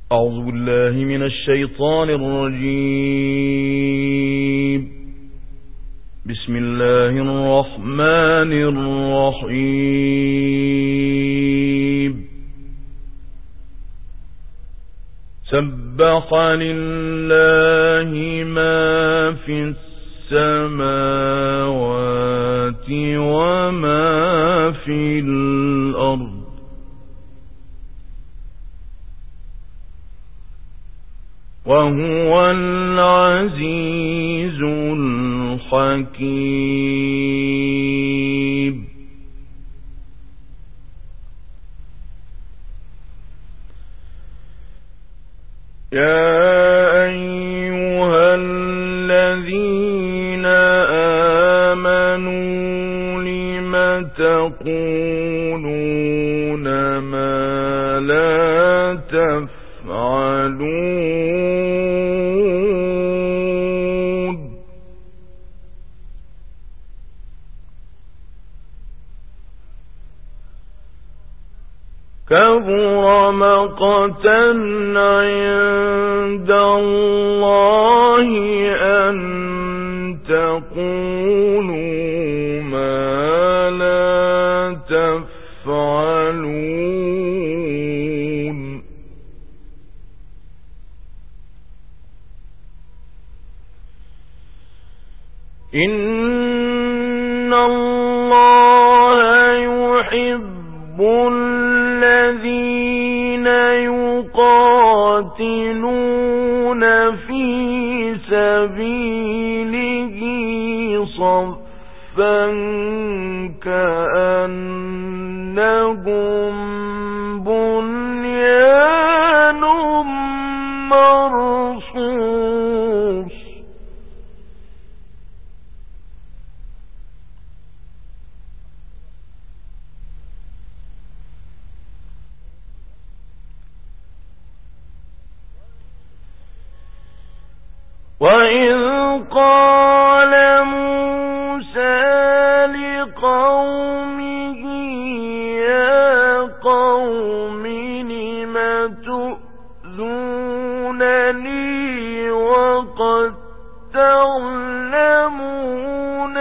أعوذ بالله من الشيطان الرجيم. بسم الله الرحمن الرحيم. سبح لله ما في السماوات وما في الأرض وهو العزيز الحكيم. يا أيها الذين آمنوا لم تقولون ما لا تفعلون؟ كبر مقتا عند الله أن تقولوا ما لا تفعلون. إن الله يحب الذين يقاتلون في سبيله صفا كأنهم بنيان مرصوص. وإذ قال موسى لقومه يا قوم لم تؤذونني وقد تعلمون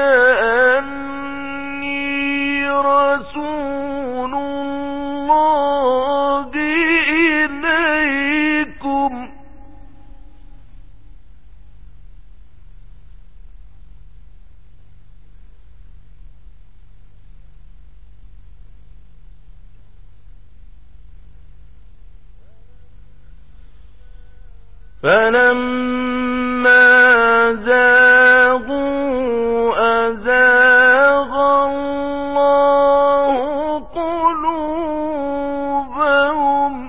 أني رسول الله إليكم فلما زاغوا أزاغ الله قلوبهم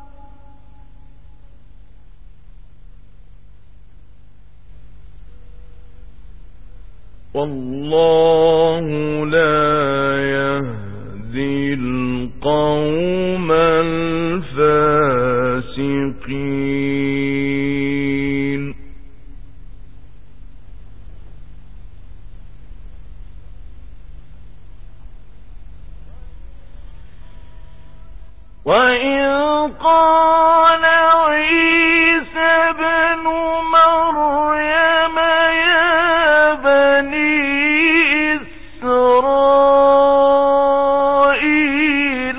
والله لا يهدي القوم الفاسقين. وإذ قال عيسى ابن مريم يا بني إسرائيل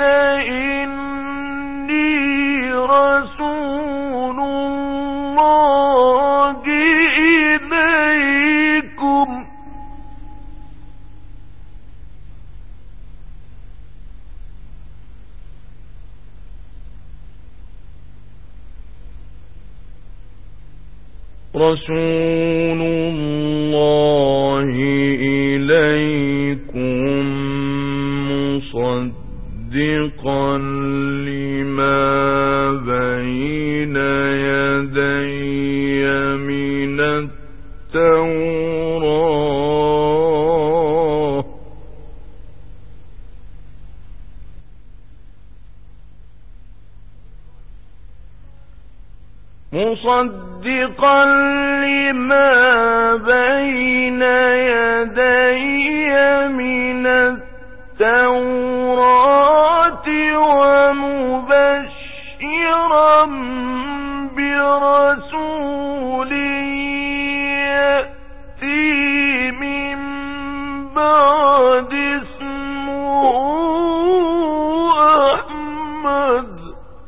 إني رسول الله إليكم رسول الله إليكم مصدقا لما بين يدي من التوراة مصدقا لما بين يدي من التوراة ومبشرا مبشرا برسول يأتي من بعد اسمه أحمد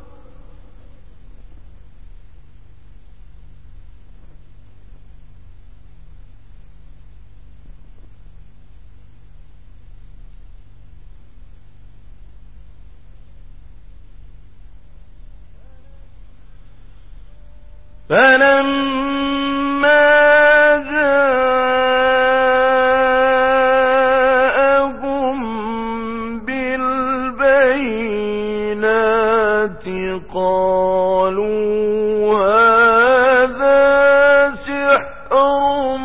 فلما جاءهم بالبينات قالوا هذا سحر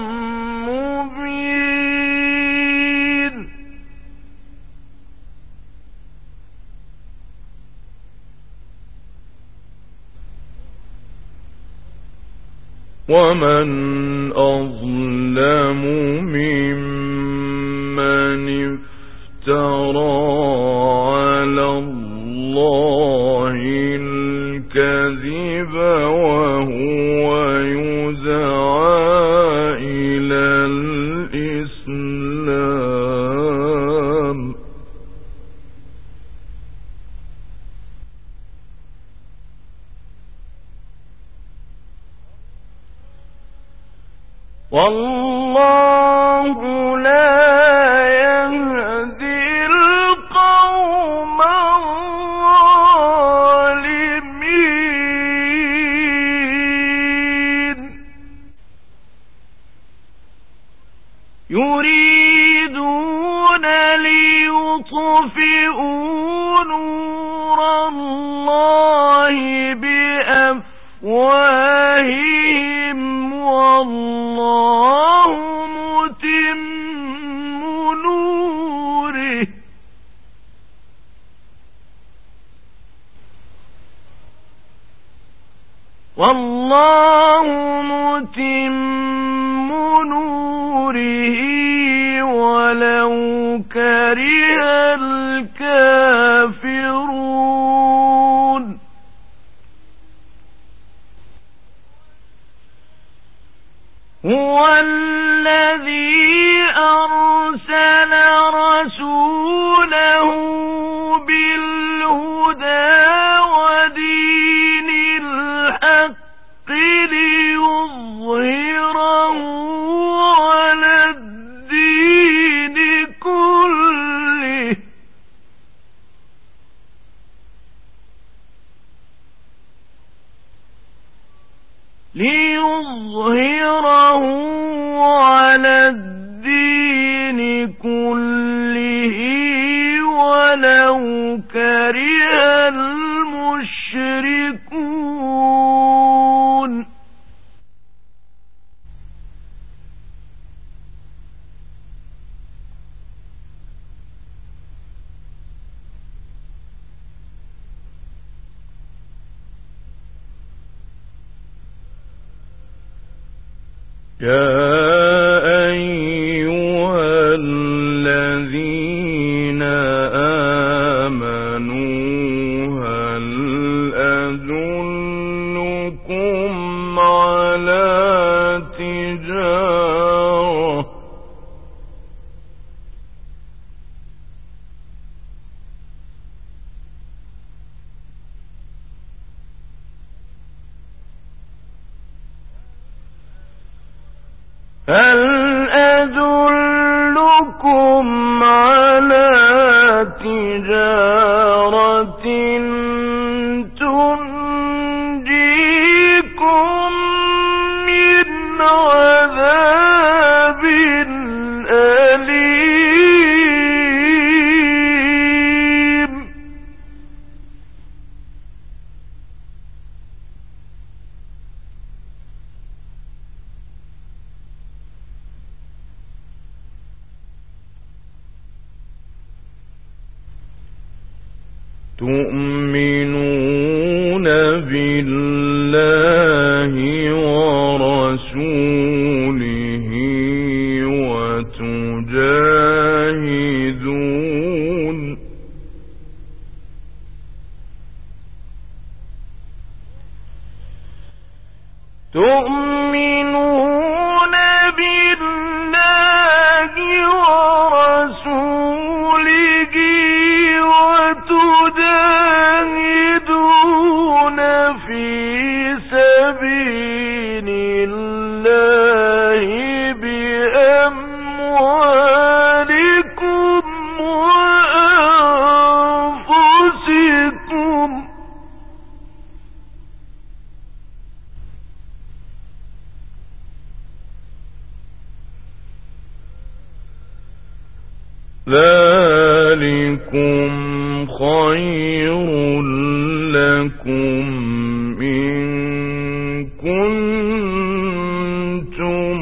مبين ومن أظلم ممن افترى على الله الكذب وهو يدعى إلى الإسلام والله لا يهدي القوم الظالمين يريدون ليطفئوا نور الله بأفواههم والله متم نوره ولو كره الكافرون هو الذي أرسل رسوله بالهدى ودين الحق ليظهره على الدين كله ولو كره المشركون يا أيها الذين آمنوا هل أدلكم على تجارة تنجيكم من عذاب أليم تؤمنون بالله ورسوله تؤمنون بالله ورسوله وتجاهدون في سبيل الله بأموالكم وأنفسكم ذلكم خير لكم إن كنتم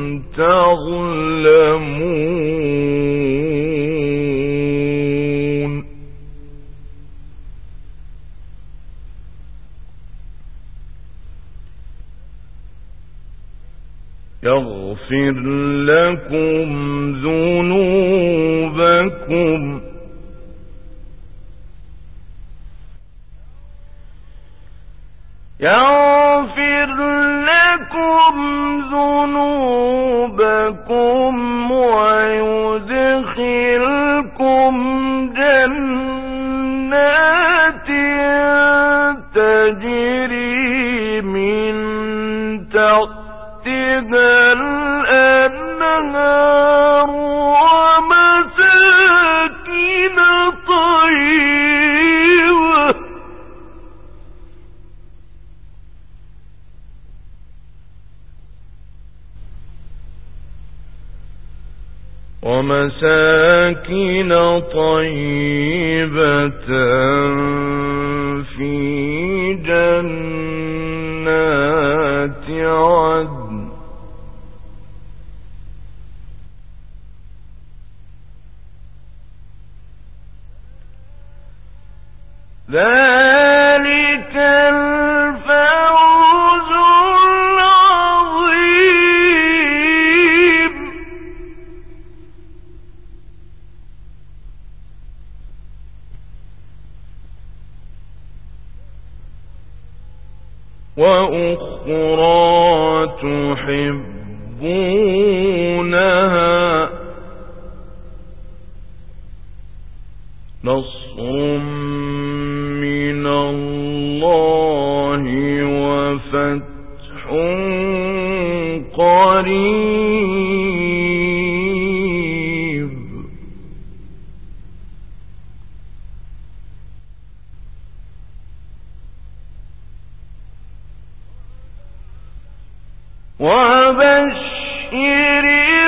تعلمون يغفر لكم ذنوبكم ويدخلكم جنات تجري من تحتها الأنهار ومساكن طيبة في جنات عدن ذلك الفوز العظيم وأخرى تحبونها نصر من الله وفتح قريب وبشر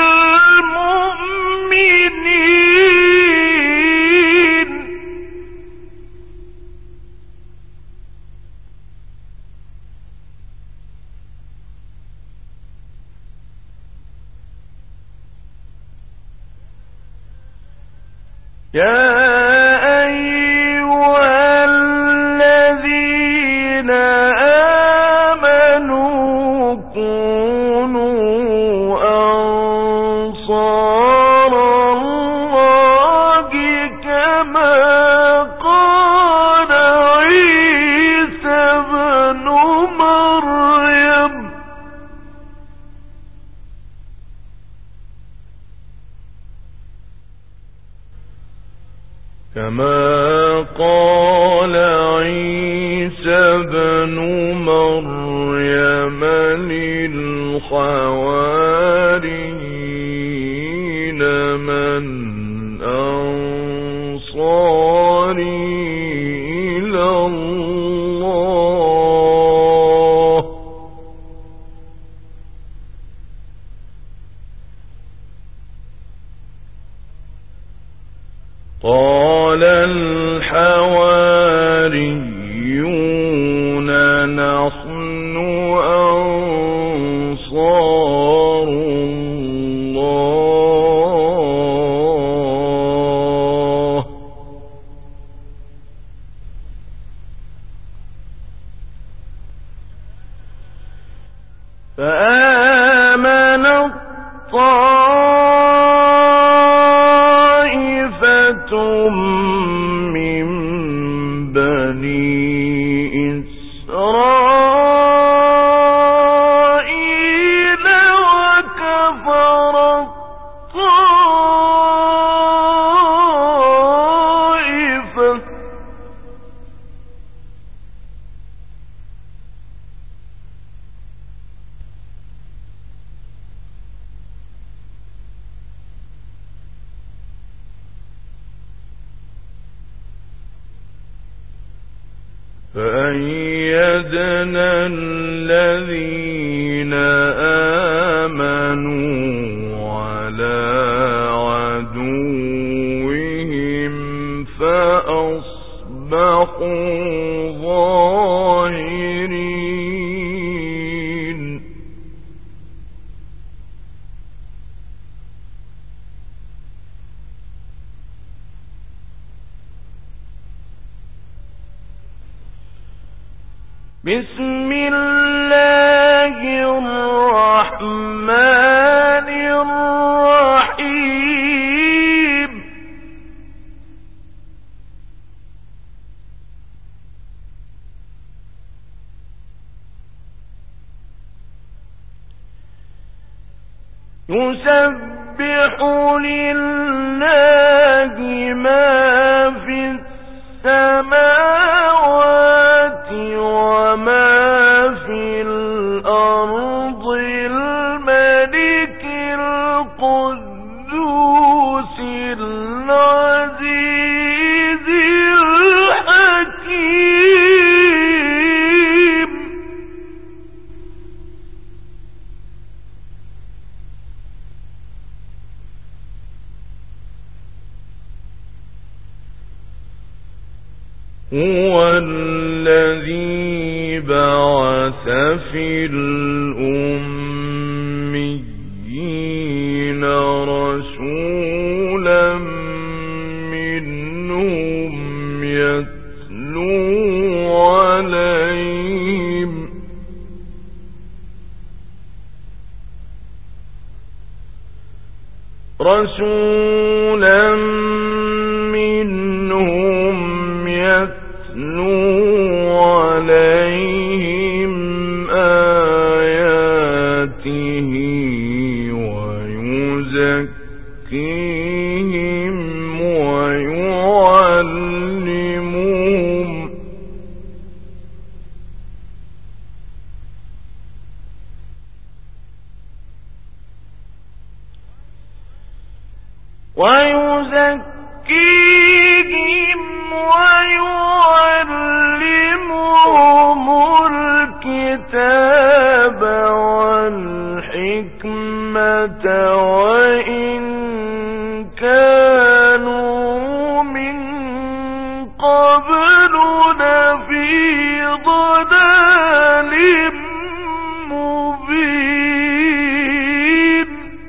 المؤمنين يا أيها الذين آمنوا كونوا أنصار الله كما قال عيسى ابن مريم للحواريين من أنصاري إلى الله قال الحواريون نحن أنصار الله فآمنت طائفة من بني إسرائيل فأيدنا الذين آمنوا على عدوهم فأصبحوا ظاهرين. بسم الله الرحمن الرحيم. يسبح لله ما في السماوات وما في الأرض، الملك القدوس العزيز الحكيم. هو الذي بعث في الأميين رسولا منهم يتلو عليهم آياته ويزكيهم ويعلمهم الكتاب والحكمة وإن كانوا من قبل لفي ضلال مبين.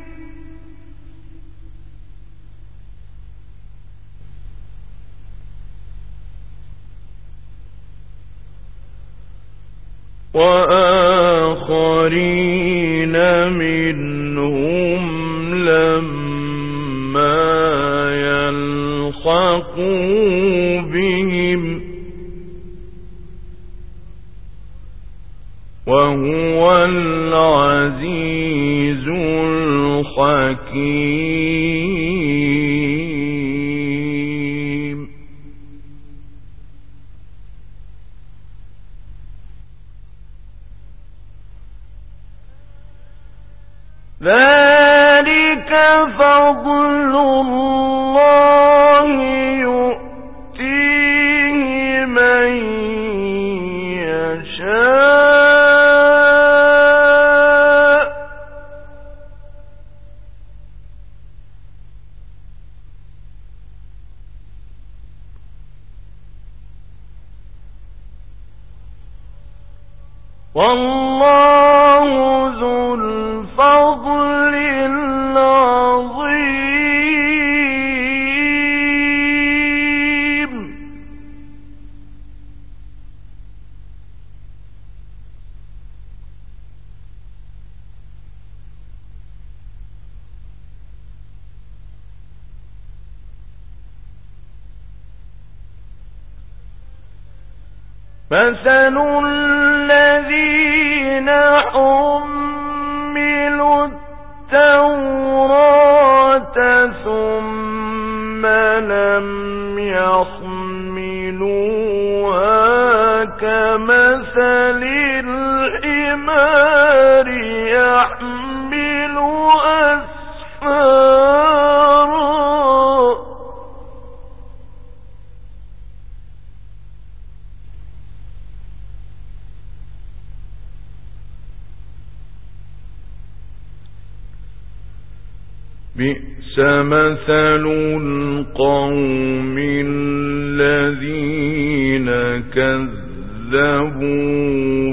وآخرين منهم لما يلحقوا بهم وهو العزيز الحكيم. ذلك فضل الله يؤتيه من يشاء والله ذو الفضل العظيم. مثل الذين حملوا التوراة ثم لم يحملوها كمثل الحمار يحمل أسفارا بئس مثل القوم الذين كذبوا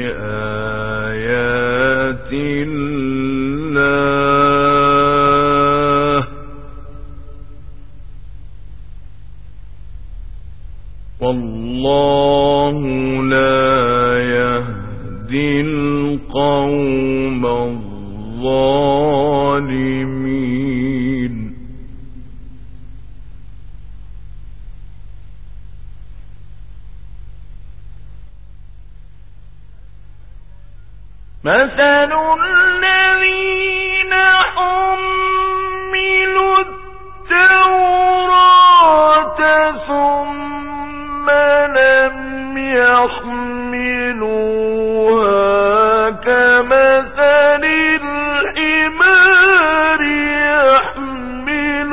بآيات الله والله لا يهدي القوم الظالمين. مثل الذين حملوا التوراة ثم لم يحملوها كمثل الحمار يحمل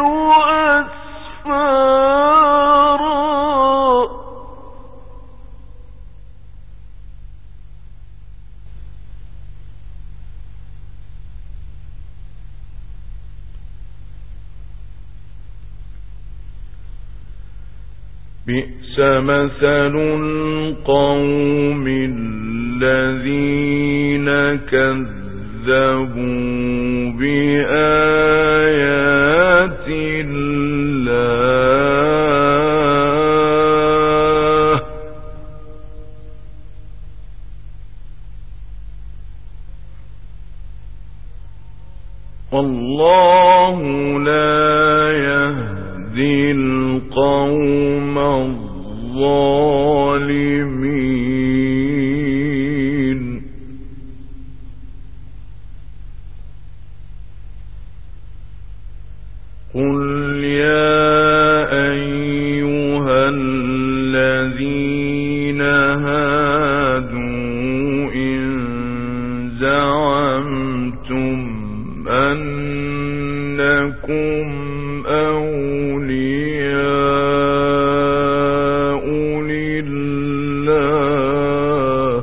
أسفارا بئس مثل القوم الذين كذبوا بآيات الله والله لا يهدي القوم الظالمين. قل يا أيها الذين هادوا إن زعمتم أنكم أولياء لله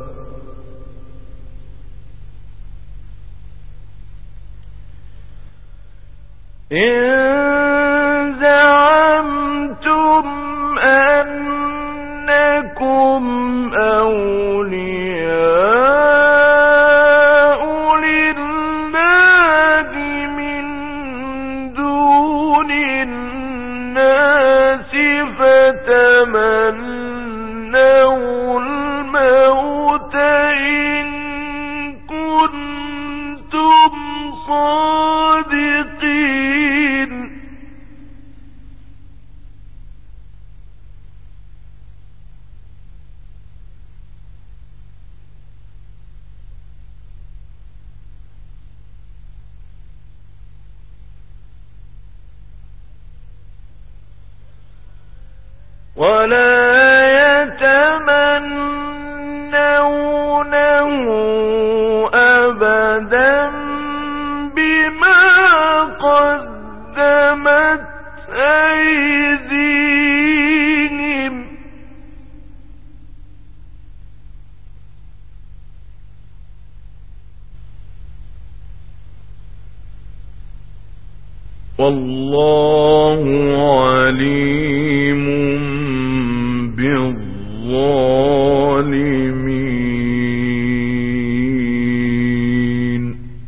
من دون الناس فتمنوا الموت إن كنتم صادقين. ولا يتمنونه أبدا بما قدمت أيديهم والله عليم بالظالمين.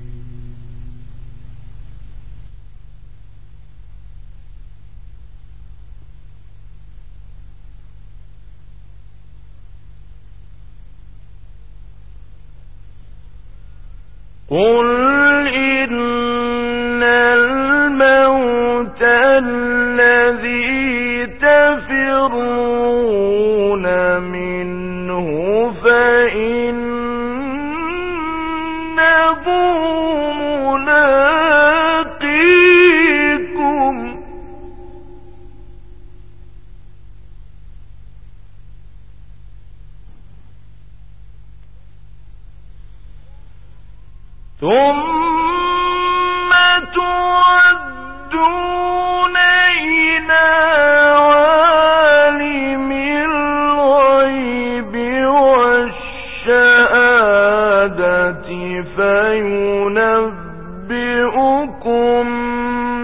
قل إن الموت الذي تفرون منه فإنه ملاقيكم ثم تردون إلى عالم الغيب والشهادة فينبئكم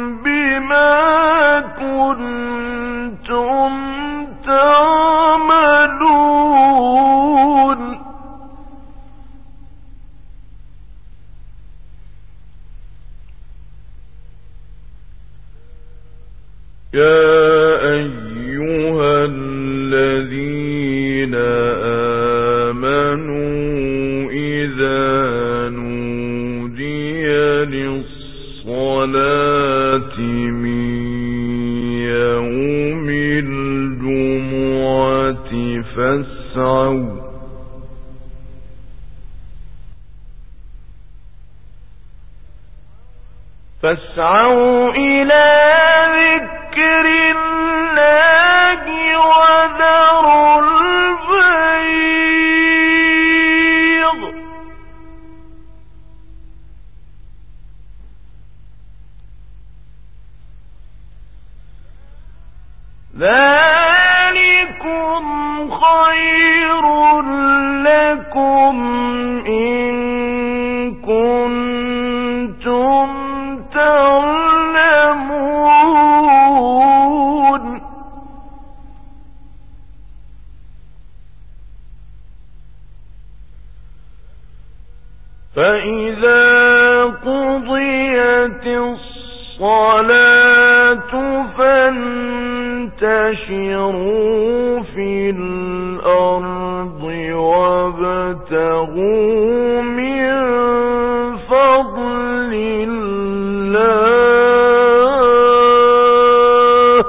يا أيها الذين آمنوا إذا نودي للصلاة من يوم الجمعة فاسعوا إلى ذكر الله وذروا البيع ذلكم خير لكم إن كنتم تعلمون. فإذا قضيت الصلاة فانتشروا في الأرض وابتغوا من فضل الله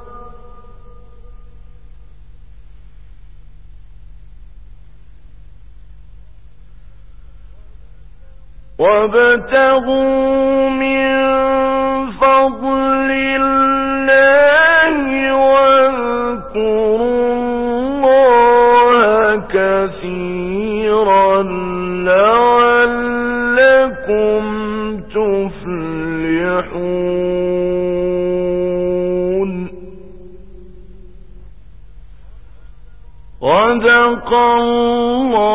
واذكروا الله كثيرا لعلكم تفلحون. صدق الله